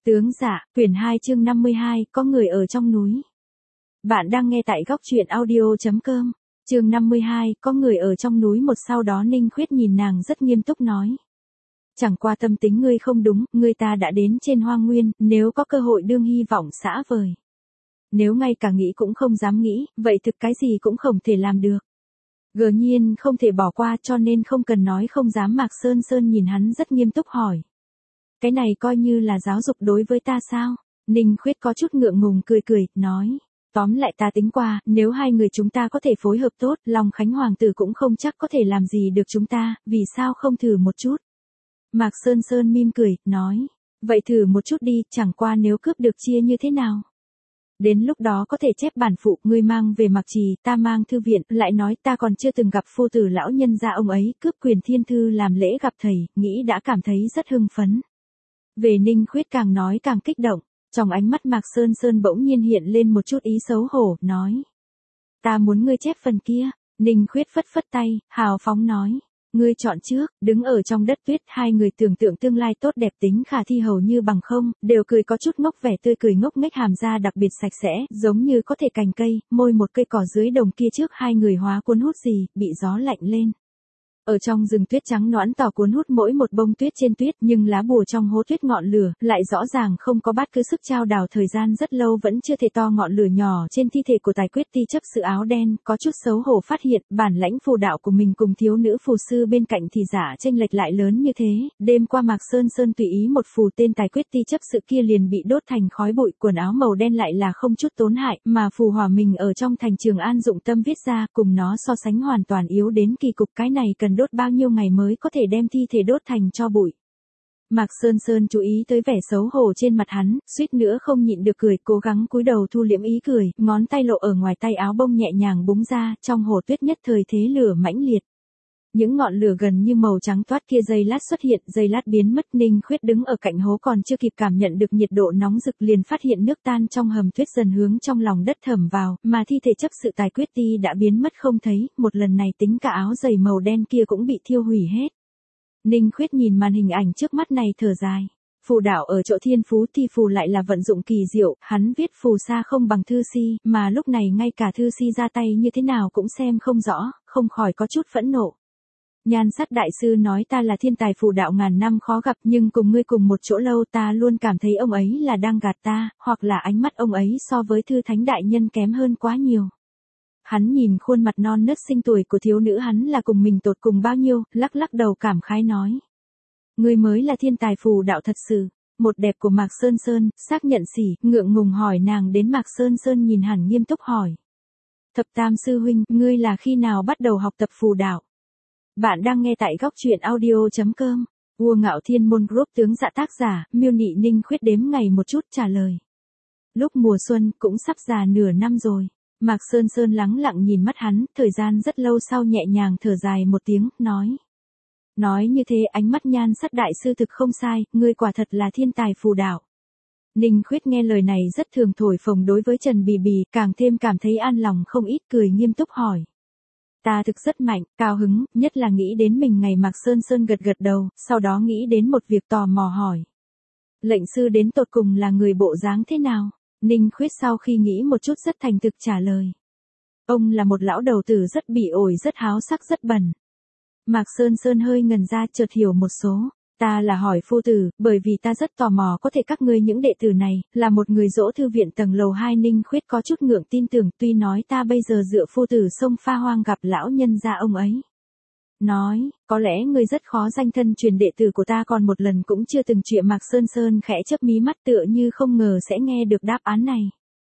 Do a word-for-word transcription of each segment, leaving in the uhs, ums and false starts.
Tướng dạ, quyển hai chương năm mươi hai, có người ở trong núi. Bạn đang nghe tại góc truyện audio chấm com. Chương năm mươi hai, có người ở trong núi. Một sau đó Ninh Khuyết nhìn nàng rất nghiêm túc nói. Chẳng qua tâm tính ngươi không đúng, ngươi ta đã đến trên hoang nguyên, nếu có cơ hội đương hy vọng xã vời. Nếu ngay cả nghĩ cũng không dám nghĩ, vậy thực cái gì cũng không thể làm được. Gờ nhiên không thể bỏ qua cho nên không cần nói không dám. Mạc Sơn Sơn nhìn hắn rất nghiêm túc hỏi. Cái này coi như là giáo dục đối với ta sao? Ninh Khuyết có chút ngượng ngùng cười cười, nói. Tóm lại ta tính qua, nếu hai người chúng ta có thể phối hợp tốt, Long Khánh Hoàng tử cũng không chắc có thể làm gì được chúng ta, vì sao không thử một chút? Mạc Sơn Sơn mỉm cười, nói. Vậy thử một chút đi, chẳng qua nếu cướp được chia như thế nào? Đến lúc đó có thể chép bản phụ, ngươi mang về Mạc Trì, ta mang thư viện, lại nói ta còn chưa từng gặp phu tử lão nhân gia ông ấy, cướp quyền thiên thư làm lễ gặp thầy, nghĩ đã cảm thấy rất hưng phấn. Về Ninh Khuyết càng nói càng kích động, trong ánh mắt Mạc Sơn Sơn bỗng nhiên hiện lên một chút ý xấu hổ, nói. Ta muốn ngươi chép phần kia. Ninh Khuyết phất phất tay, hào phóng nói. Ngươi chọn trước. Đứng ở trong đất tuyết, hai người tưởng tượng tương lai tốt đẹp tính khả thi hầu như bằng không, đều cười có chút ngốc, vẻ tươi cười ngốc nghếch, hàm da đặc biệt sạch sẽ, giống như có thể cành cây, môi một cây cỏ dưới đồng kia. Trước hai người hóa cuốn hút gì, bị gió lạnh lên. Ở trong rừng tuyết trắng nõn tỏ cuốn hút mỗi một bông tuyết trên tuyết, nhưng lá bùa trong hố tuyết ngọn lửa, lại rõ ràng không có bát cứ sức trao đảo. Thời gian rất lâu vẫn chưa thể to ngọn lửa nhỏ trên thi thể của tài quyết ti chấp sự áo đen, có chút xấu hổ phát hiện, bản lãnh phù đạo của mình cùng thiếu nữ phù sư bên cạnh thì giả chênh lệch lại lớn như thế. Đêm qua Mạc Sơn Sơn tùy ý một phù tên tài quyết ti chấp sự kia liền bị đốt thành khói bụi, quần áo màu đen lại là không chút tốn hại, mà phù hỏa mình ở trong thành Trường An dụng tâm viết ra, cùng nó so sánh hoàn toàn yếu đến kỳ cục. Cái này cần đốt bao nhiêu ngày mới có thể đem thi thể đốt thành tro bụi. Mạc Sơn Sơn chú ý tới vẻ xấu hổ trên mặt hắn, suýt nữa không nhịn được cười, cố gắng cúi đầu thu liễm ý cười, ngón tay lộ ở ngoài tay áo bông nhẹ nhàng búng ra, trong hồ tuyết nhất thời thế lửa mãnh liệt. Những ngọn lửa gần như màu trắng toát kia giây lát xuất hiện, giây lát biến mất. Ninh Khuyết đứng ở cạnh hố còn chưa kịp cảm nhận được nhiệt độ nóng rực liền phát hiện nước tan trong hầm tuyết dần hướng trong lòng đất thẩm vào, mà thi thể chấp sự tài quyết ti đã biến mất không thấy, một lần này tính cả áo giày màu đen kia cũng bị thiêu hủy hết. Ninh Khuyết nhìn màn hình ảnh trước mắt này thở dài. Phù đạo ở chỗ thiên phú thì phù lại là vận dụng kỳ diệu, hắn viết phù xa không bằng thư si, mà lúc này ngay cả thư si ra tay như thế nào cũng xem không rõ, không khỏi có chút phẫn nộ. Nhan Sát đại sư nói ta là thiên tài phù đạo ngàn năm khó gặp, nhưng cùng ngươi cùng một chỗ lâu ta luôn cảm thấy ông ấy là đang gạt ta, hoặc là ánh mắt ông ấy so với thư thánh đại nhân kém hơn quá nhiều. Hắn nhìn khuôn mặt non nớt xinh tuổi của thiếu nữ hắn là cùng mình tột cùng bao nhiêu, lắc lắc đầu cảm khái nói. Ngươi mới là thiên tài phù đạo thật sự. Một đẹp của Mạc Sơn Sơn, xác nhận xỉ, ngượng ngùng hỏi nàng đến. Mạc Sơn Sơn nhìn hẳn nghiêm túc hỏi. Thập Tam sư huynh, ngươi là khi nào bắt đầu học tập phù đạo? Bạn đang nghe tại góc truyện audio chấm com. Vua Ngạo Thiên Môn Group tướng dạ tác giả, miêu nị. Ninh Khuyết đếm ngày một chút trả lời. Lúc mùa xuân, cũng sắp già nửa năm rồi. Mạc Sơn Sơn lắng lặng nhìn mắt hắn, thời gian rất lâu sau nhẹ nhàng thở dài một tiếng, nói. Nói như thế ánh mắt Nhan Sát đại sư thực không sai, ngươi quả thật là thiên tài phù đạo. Ninh Khuyết nghe lời này rất thường thổi phồng đối với Trần Bì Bì, càng thêm cảm thấy an lòng không ít, cười nghiêm túc hỏi. Ta thực rất mạnh, cao hứng, nhất là nghĩ đến mình ngày. Mạc Sơn Sơn gật gật đầu, sau đó nghĩ đến một việc tò mò hỏi. Lệnh sư đến tột cùng là người bộ dáng thế nào? Ninh Khuyết sau khi nghĩ một chút rất thành thực trả lời. Ông là một lão đầu tử rất bỉ ổi, rất háo sắc, rất bẩn. Mạc Sơn Sơn hơi ngần ra, chợt hiểu một số. Ta là hỏi phu tử, bởi vì ta rất tò mò có thể các ngươi những đệ tử này, là một người dỗ thư viện tầng lầu hai. Ninh Khuyết có chút ngượng tin tưởng, tuy nói ta bây giờ dựa phu tử sông pha hoang gặp lão nhân gia ông ấy. Nói, có lẽ ngươi rất khó danh thân truyền đệ tử của ta còn một lần cũng chưa từng chuyện. Mạc Sơn Sơn khẽ chớp mí mắt tựa như không ngờ sẽ nghe được đáp án này.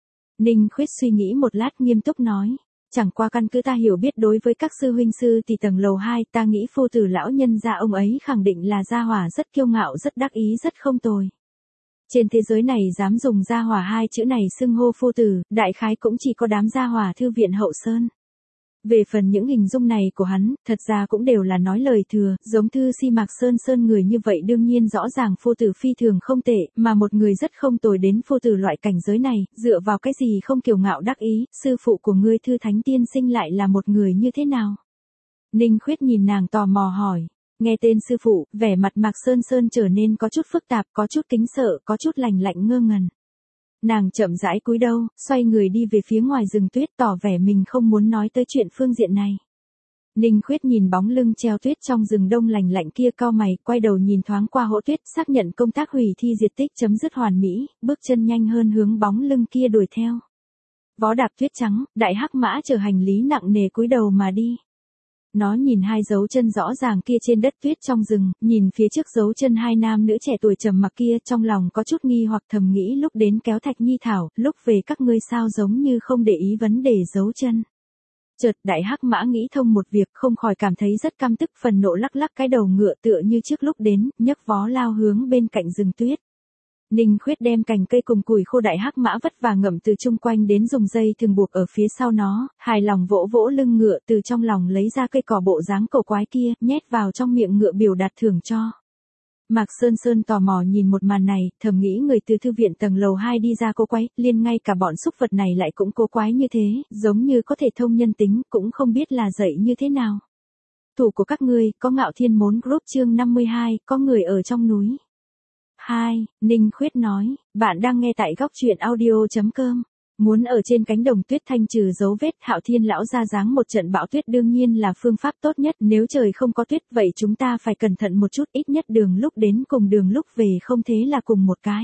Ninh Khuyết suy nghĩ một lát nghiêm túc nói. Chẳng qua căn cứ ta hiểu biết đối với các sư huynh sư thì tầng lầu hai, ta nghĩ phu tử lão nhân gia ông ấy khẳng định là gia hỏa rất kiêu ngạo, rất đắc ý, rất không tồi. Trên thế giới này dám dùng gia hỏa hai chữ này xưng hô phu tử, đại khái cũng chỉ có đám gia hỏa thư viện Hậu Sơn. Về phần những hình dung này của hắn, thật ra cũng đều là nói lời thừa, giống thư si. Mạc Sơn Sơn người như vậy đương nhiên rõ ràng phu tử phi thường không tệ, mà một người rất không tồi đến phu tử loại cảnh giới này, dựa vào cái gì không kiêu ngạo đắc ý, sư phụ của ngươi thư thánh tiên sinh lại là một người như thế nào? Ninh Khuyết nhìn nàng tò mò hỏi. Nghe tên sư phụ, vẻ mặt Mạc Sơn Sơn trở nên có chút phức tạp, có chút kính sợ, có chút lạnh lạnh ngơ ngẩn. Nàng chậm rãi cúi đầu, xoay người đi về phía ngoài rừng tuyết, tỏ vẻ mình không muốn nói tới chuyện phương diện này. Ninh Khuyết nhìn bóng lưng treo tuyết trong rừng đông lạnh lạnh kia, cau mày, quay đầu nhìn thoáng qua hỗ tuyết, xác nhận công tác hủy thi diệt tích chấm dứt hoàn mỹ, bước chân nhanh hơn hướng bóng lưng kia đuổi theo. Vó đạp tuyết trắng, đại hắc mã chở hành lý nặng nề cúi đầu mà đi. Nó nhìn hai dấu chân rõ ràng kia trên đất tuyết trong rừng, nhìn phía trước dấu chân hai nam nữ trẻ tuổi trầm mặc kia, trong lòng có chút nghi hoặc thầm nghĩ lúc đến kéo Thạch Nhi Thảo, lúc về các ngươi sao giống như không để ý vấn đề dấu chân. Chợt đại hắc mã nghĩ thông một việc, không khỏi cảm thấy rất căm tức, phần nộ lắc lắc cái đầu ngựa tựa như trước lúc đến, nhấc vó lao hướng bên cạnh rừng tuyết. Ninh Khuyết đem cành cây cùng củi khô đại hắc mã vất vả ngậm từ chung quanh đến dùng dây thường buộc ở phía sau nó, hài lòng vỗ vỗ lưng ngựa, từ trong lòng lấy ra cây cỏ bộ dáng cổ quái kia, nhét vào trong miệng ngựa biểu đạt thưởng cho. Mạc Sơn Sơn tò mò nhìn một màn này, thầm nghĩ người từ thư viện tầng lầu hai đi ra cố quái, liên ngay cả bọn xúc vật này lại cũng cố quái như thế, giống như có thể thông nhân tính, cũng không biết là dạy như thế nào. Thủ của các ngươi, có Ngạo Thiên Môn Group chương năm mươi hai, có người ở trong núi. hai. Ninh Khuyết nói, bạn đang nghe tại góc truyện audio chấm com. Muốn ở trên cánh đồng tuyết thanh trừ dấu vết, Hạo Thiên lão ra dáng một trận bão tuyết đương nhiên là phương pháp tốt nhất, nếu trời không có tuyết vậy chúng ta phải cẩn thận một chút, ít nhất đường lúc đến cùng đường lúc về không thế là cùng một cái.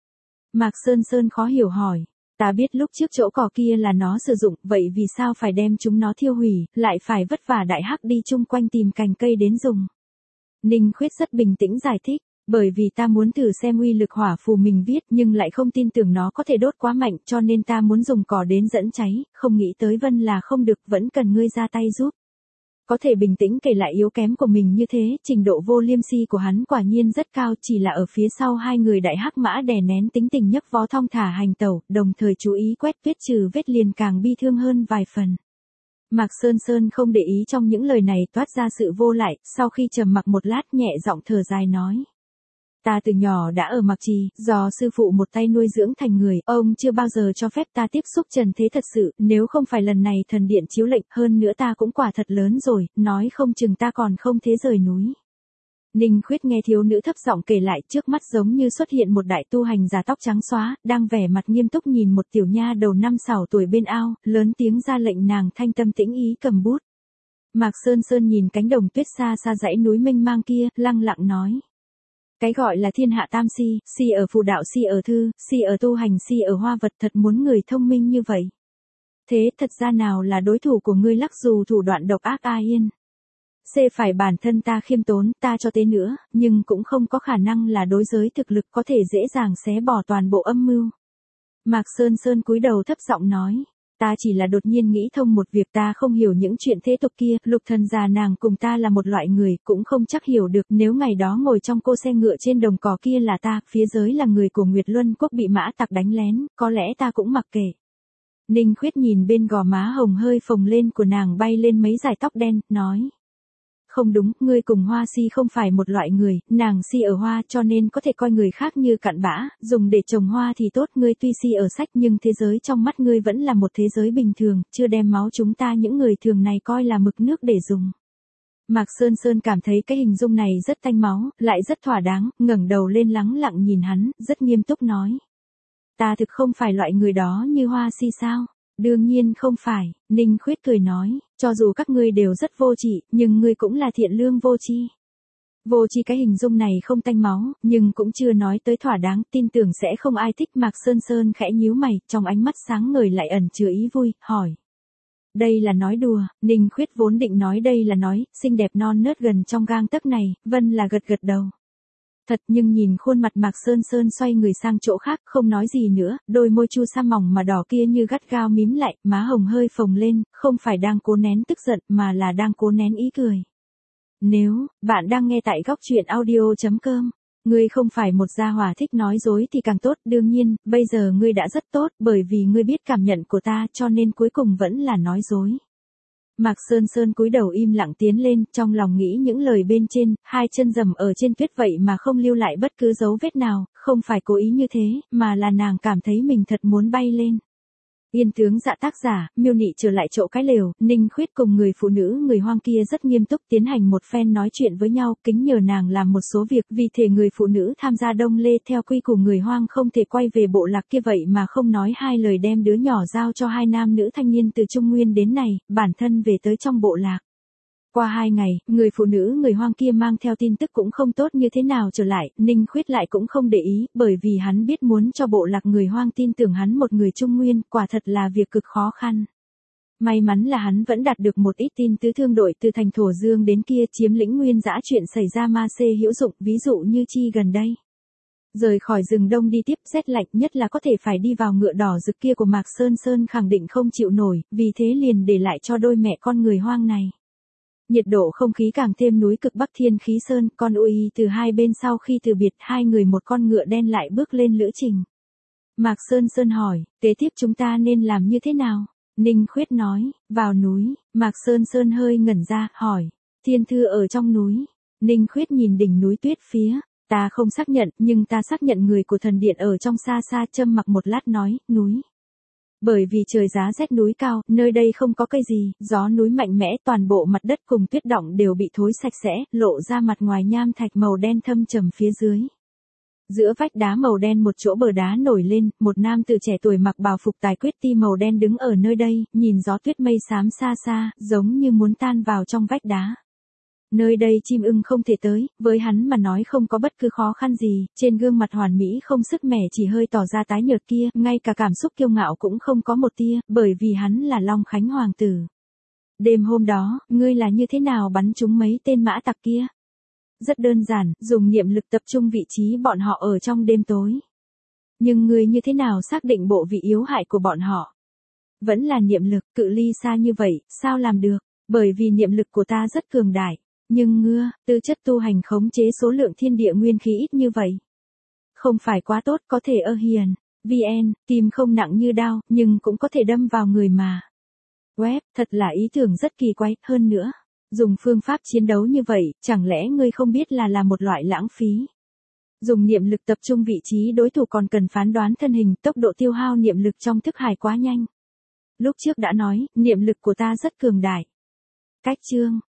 Mạc Sơn Sơn khó hiểu hỏi, ta biết lúc trước chỗ cỏ kia là nó sử dụng, vậy vì sao phải đem chúng nó thiêu hủy, lại phải vất vả đại hắc đi chung quanh tìm cành cây đến dùng. Ninh Khuyết rất bình tĩnh giải thích. Bởi vì ta muốn thử xem uy lực hỏa phù mình viết nhưng lại không tin tưởng nó có thể đốt quá mạnh cho nên ta muốn dùng cỏ đến dẫn cháy, không nghĩ tới Vân là không được, vẫn cần ngươi ra tay giúp. Có thể bình tĩnh kể lại yếu kém của mình như thế, trình độ vô liêm si của hắn quả nhiên rất cao, chỉ là ở phía sau hai người đại hắc mã đè nén tính tình nhấc vó thong thả hành tẩu, đồng thời chú ý quét tuyết trừ vết liền càng bi thương hơn vài phần. Mạc Sơn Sơn không để ý trong những lời này toát ra sự vô lại, sau khi trầm mặc một lát nhẹ giọng thở dài nói. Ta từ nhỏ đã ở Mạc Trì, do sư phụ một tay nuôi dưỡng thành người, ông chưa bao giờ cho phép ta tiếp xúc trần thế thật sự, nếu không phải lần này thần điện chiếu lệnh, hơn nữa ta cũng quả thật lớn rồi, nói không chừng ta còn không thế rời núi. Ninh Khuyết nghe thiếu nữ thấp giọng kể lại, trước mắt giống như xuất hiện một đại tu hành già tóc trắng xóa, đang vẻ mặt nghiêm túc nhìn một tiểu nha đầu năm sáu tuổi bên ao, lớn tiếng ra lệnh nàng thanh tâm tĩnh ý cầm bút. Mạc Sơn Sơn nhìn cánh đồng tuyết xa xa dãy núi mênh mang kia, lăng lặng nói. Cái gọi là thiên hạ tam si, si ở phù đạo, si ở thư, si ở tu hành, si ở hoa vật, thật muốn người thông minh như vậy. Thế thật ra nào là đối thủ của ngươi lắc dù thủ đoạn độc ác ai yên. C phải bản thân ta khiêm tốn, ta cho tế nữa, nhưng cũng không có khả năng là đối giới thực lực có thể dễ dàng xé bỏ toàn bộ âm mưu. Mạc Sơn Sơn cúi đầu thấp giọng nói. Ta chỉ là đột nhiên nghĩ thông một việc, ta không hiểu những chuyện thế tục kia, Lục Thần già nàng cùng ta là một loại người, cũng không chắc hiểu được nếu ngày đó ngồi trong cô xe ngựa trên đồng cỏ kia là ta, phía dưới là người của Nguyệt Luân Quốc bị mã tặc đánh lén, có lẽ ta cũng mặc kệ. Ninh Khuyết nhìn bên gò má hồng hơi phồng lên của nàng bay lên mấy dải tóc đen, nói. Không đúng, ngươi cùng Hoa Si không phải một loại người, nàng si ở hoa cho nên có thể coi người khác như cặn bã, dùng để trồng hoa thì tốt, ngươi tuy si ở sách nhưng thế giới trong mắt ngươi vẫn là một thế giới bình thường, chưa đem máu chúng ta những người thường này coi là mực nước để dùng. Mạc Sơn Sơn cảm thấy cái hình dung này rất tanh máu, lại rất thỏa đáng, ngẩng đầu lên lắng lặng nhìn hắn, rất nghiêm túc nói. Ta thực không phải loại người đó như Hoa Si sao? Đương nhiên không phải, Ninh Khuyết cười nói, cho dù các ngươi đều rất vô trị, nhưng ngươi cũng là thiện lương vô tri. Vô tri cái hình dung này không tanh máu, nhưng cũng chưa nói tới thỏa đáng, tin tưởng sẽ không ai thích. Mạc Sơn Sơn khẽ nhíu mày, trong ánh mắt sáng ngời lại ẩn chứa ý vui, hỏi. Đây là nói đùa, Ninh Khuyết vốn định nói đây là nói, xinh đẹp non nớt gần trong gang tấc này, Vân là gật gật đầu. Thật, nhưng nhìn khuôn mặt Mạc Sơn Sơn xoay người sang chỗ khác, không nói gì nữa, đôi môi chu sa mỏng mà đỏ kia như gắt gao mím lại, má hồng hơi phồng lên, không phải đang cố nén tức giận mà là đang cố nén ý cười. Nếu, bạn đang nghe tại góc truyện audio chấm com, ngươi không phải một gia hỏa thích nói dối thì càng tốt, đương nhiên, bây giờ ngươi đã rất tốt, bởi vì ngươi biết cảm nhận của ta cho nên cuối cùng vẫn là nói dối. Mạc Sơn Sơn cúi đầu im lặng tiến lên, trong lòng nghĩ những lời bên trên, hai chân dầm ở trên tuyết vậy mà không lưu lại bất cứ dấu vết nào, không phải cố ý như thế, mà là nàng cảm thấy mình thật muốn bay lên. Yên tướng dạ tác giả, miêu nị trở lại chỗ cái lều, Ninh Khuyết cùng người phụ nữ người Hoang kia rất nghiêm túc tiến hành một phen nói chuyện với nhau, kính nhờ nàng làm một số việc, vì thể người phụ nữ tham gia Đông Lê theo quy củ người Hoang không thể quay về bộ lạc kia vậy mà không nói hai lời đem đứa nhỏ giao cho hai nam nữ thanh niên từ Trung Nguyên đến này, bản thân về tới trong bộ lạc. Qua hai ngày, người phụ nữ người Hoang kia mang theo tin tức cũng không tốt như thế nào trở lại, Ninh Khuyết lại cũng không để ý, bởi vì hắn biết muốn cho bộ lạc người Hoang tin tưởng hắn một người Trung Nguyên, quả thật là việc cực khó khăn. May mắn là hắn vẫn đạt được một ít tin tứ thương đội từ thành Thổ Dương đến kia chiếm lĩnh Nguyên Dã chuyện xảy ra ma xê hữu dụng, ví dụ như chi gần đây. Rời khỏi rừng đông đi tiếp rét lạnh nhất là có thể phải đi vào ngựa đỏ rực kia của Mạc Sơn Sơn khẳng định không chịu nổi, vì thế liền để lại cho đôi mẹ con người Hoang này. Nhiệt độ không khí càng thêm núi cực Bắc Thiên Khí Sơn, con uy từ hai bên sau khi từ biệt hai người một con ngựa đen lại bước lên lữ trình. Mạc Sơn Sơn hỏi, kế tiếp chúng ta nên làm như thế nào? Ninh Khuyết nói, vào núi. Mạc Sơn Sơn hơi ngẩn ra, hỏi, thiên thư ở trong núi. Ninh Khuyết nhìn đỉnh núi tuyết phía, ta không xác nhận, nhưng ta xác nhận người của thần điện ở trong xa xa. Châm mặc một lát nói, núi. Bởi vì trời giá rét núi cao, nơi đây không có cây gì, gió núi mạnh mẽ, toàn bộ mặt đất cùng tuyết đọng đều bị thối sạch sẽ, lộ ra mặt ngoài nham thạch màu đen thâm trầm phía dưới. Giữa vách đá màu đen một chỗ bờ đá nổi lên, một nam tử trẻ tuổi mặc bào phục tài quyết ti màu đen đứng ở nơi đây, nhìn gió tuyết mây xám xa xa, giống như muốn tan vào trong vách đá. Nơi đây chim ưng không thể tới, với hắn mà nói không có bất cứ khó khăn gì, trên gương mặt hoàn mỹ không sức mẻ chỉ hơi tỏ ra tái nhợt kia, ngay cả cảm xúc kiêu ngạo cũng không có một tia, bởi vì hắn là Long Khánh Hoàng tử. Đêm hôm đó, ngươi là như thế nào bắn trúng mấy tên mã tặc kia? Rất đơn giản, dùng niệm lực tập trung vị trí bọn họ ở trong đêm tối. Nhưng ngươi như thế nào xác định bộ vị yếu hại của bọn họ? Vẫn là niệm lực, cự ly xa như vậy, sao làm được? Bởi vì niệm lực của ta rất cường đại. Nhưng ngưa, tư chất tu hành khống chế số lượng thiên địa nguyên khí ít như vậy. Không phải quá tốt, có thể ơ hiền. vê en, tim không nặng như đao, nhưng cũng có thể đâm vào người mà. Web, thật là ý tưởng rất kỳ quái, hơn nữa. Dùng phương pháp chiến đấu như vậy, chẳng lẽ ngươi không biết là là một loại lãng phí. Dùng niệm lực tập trung vị trí đối thủ còn cần phán đoán thân hình, tốc độ tiêu hao niệm lực trong thức hải quá nhanh. Lúc trước đã nói, niệm lực của ta rất cường đại. Cách chương